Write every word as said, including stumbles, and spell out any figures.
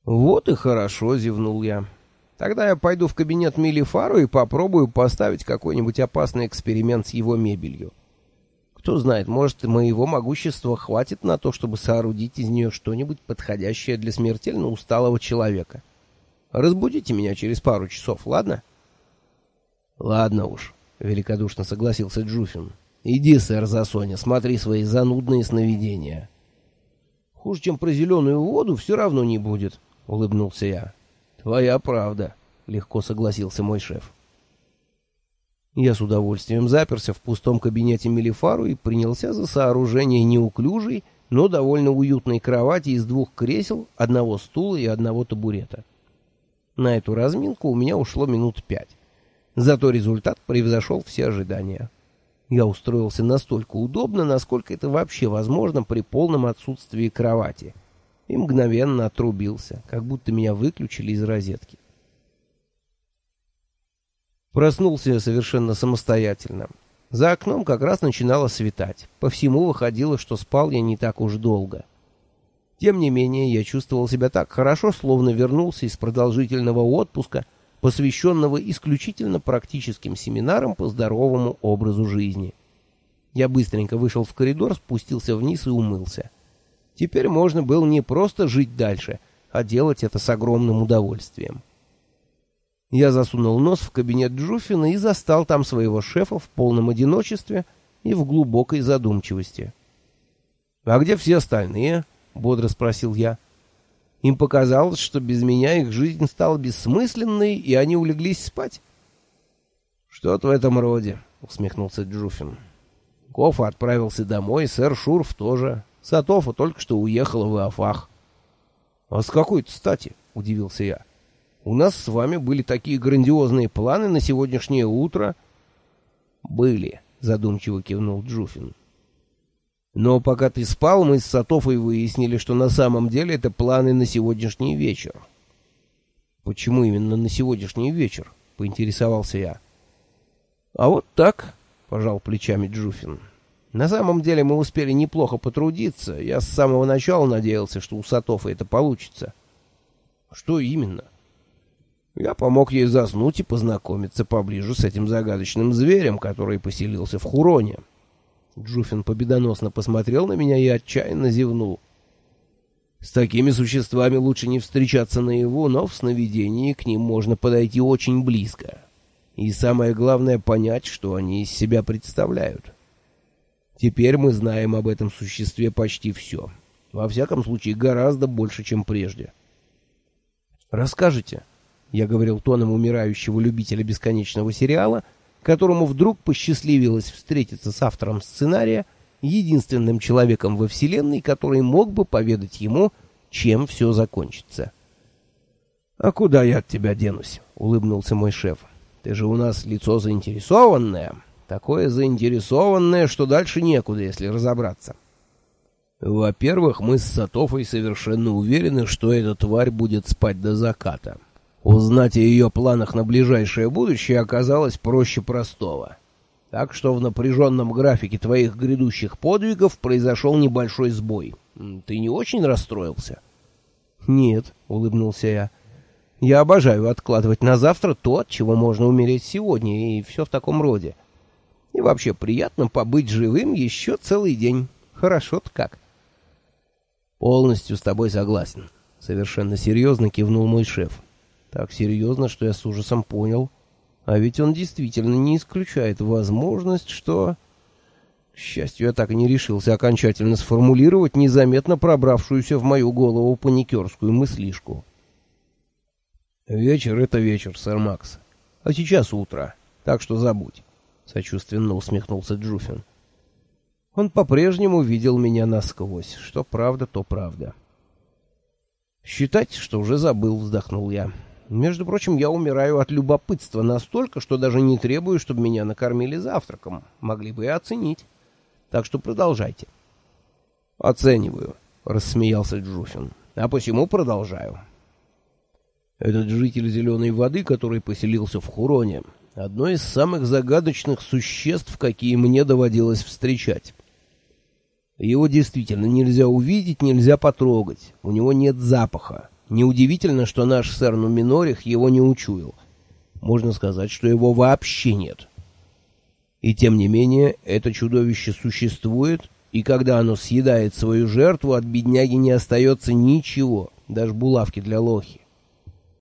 «Вот и хорошо», — зевнул я. «Тогда я пойду в кабинет Мелифару и попробую поставить какой-нибудь опасный эксперимент с его мебелью. Кто знает, может, моего могущества хватит на то, чтобы соорудить из нее что-нибудь подходящее для смертельно усталого человека. Разбудите меня через пару часов, ладно?» «Ладно уж», — великодушно согласился Джуфин. «Иди, сэр Засоня, смотри свои занудные сновидения». «Хуже, чем про зеленую воду, все равно не будет», — улыбнулся я. «Твоя правда», — легко согласился мой шеф. Я с удовольствием заперся в пустом кабинете Мелифару и принялся за сооружение неуклюжей, но довольно уютной кровати из двух кресел, одного стула и одного табурета. На эту разминку у меня ушло минут пять. Зато результат превзошел все ожидания. Я устроился настолько удобно, насколько это вообще возможно при полном отсутствии кровати, и мгновенно отрубился, как будто меня выключили из розетки. Проснулся я совершенно самостоятельно. За окном как раз начинало светать. По всему выходило, что спал я не так уж долго. Тем не менее, я чувствовал себя так хорошо, словно вернулся из продолжительного отпуска, посвященного исключительно практическим семинарам по здоровому образу жизни. Я быстренько вышел в коридор, спустился вниз и умылся. Теперь можно было не просто жить дальше, а делать это с огромным удовольствием. Я засунул нос в кабинет Джуфина и застал там своего шефа в полном одиночестве и в глубокой задумчивости. «А где все остальные?» — бодро спросил я. «Им показалось, что без меня их жизнь стала бессмысленной, и они улеглись спать?» «Что-то в этом роде», — усмехнулся Джуфин. «Кофа отправился домой, сэр Шурф тоже. Сатофа только что уехала в Иофах». «А с какой-то стати?» — удивился я. «У нас с вами были такие грандиозные планы на сегодняшнее утро». «Были», — задумчиво кивнул Джуфин. «Но пока ты спал, мы с Сатофой выяснили, что на самом деле это планы на сегодняшний вечер». «Почему именно на сегодняшний вечер?» — поинтересовался я. «А вот так», — пожал плечами Джуфин. «На самом деле мы успели неплохо потрудиться. Я с самого начала надеялся, что у Сатофы это получится». «Что именно?» «Я помог ей заснуть и познакомиться поближе с этим загадочным зверем, который поселился в Хуроне». Джуфин победоносно посмотрел на меня и отчаянно зевнул. «С такими существами лучше не встречаться наяву, но в сновидении к ним можно подойти очень близко. И самое главное — понять, что они из себя представляют. Теперь мы знаем об этом существе почти все. Во всяком случае, гораздо больше, чем прежде». «Расскажите», — я говорил тоном умирающего любителя бесконечного сериала, которому вдруг посчастливилось встретиться с автором сценария, единственным человеком во вселенной, который мог бы поведать ему, чем все закончится. «А куда я от тебя денусь?» — улыбнулся мой шеф. «Ты же у нас лицо заинтересованное, такое заинтересованное, что дальше некуда, если разобраться. Во-первых, мы с Сатофой совершенно уверены, что эта тварь будет спать до заката. Узнать о ее планах на ближайшее будущее оказалось проще простого. Так что в напряженном графике твоих грядущих подвигов произошел небольшой сбой. Ты не очень расстроился?» «Нет», — улыбнулся я. «Я обожаю откладывать на завтра то, от чего можно умереть сегодня, и все в таком роде. И вообще приятно побыть живым еще целый день. Хорошо-то как». «Полностью с тобой согласен», — совершенно серьезно кивнул мой шеф. Так серьезно, что я с ужасом понял. А ведь он действительно не исключает возможность, что... К счастью, я так и не решился окончательно сформулировать незаметно пробравшуюся в мою голову паникерскую мыслишку. «Вечер — это вечер, сэр Макс. А сейчас утро, так что забудь», — сочувственно усмехнулся Джуфин. Он по-прежнему видел меня насквозь. Что правда, то правда. «Считать, что уже забыл», — вздохнул я. «Между прочим, я умираю от любопытства настолько, что даже не требую, чтобы меня накормили завтраком. Могли бы и оценить. Так что продолжайте». «Оцениваю», — рассмеялся Джуфин. «А посему продолжаю. Этот житель зеленой воды, который поселился в Хуроне, одно из самых загадочных существ, какие мне доводилось встречать. Его действительно нельзя увидеть, нельзя потрогать. У него нет запаха, Неудивительно, что наш сэр Нуминорих его не учуял. Можно сказать, что его вообще нет. И тем не менее, это чудовище существует, и когда оно съедает свою жертву, от бедняги не остается ничего, даже булавки для лохи.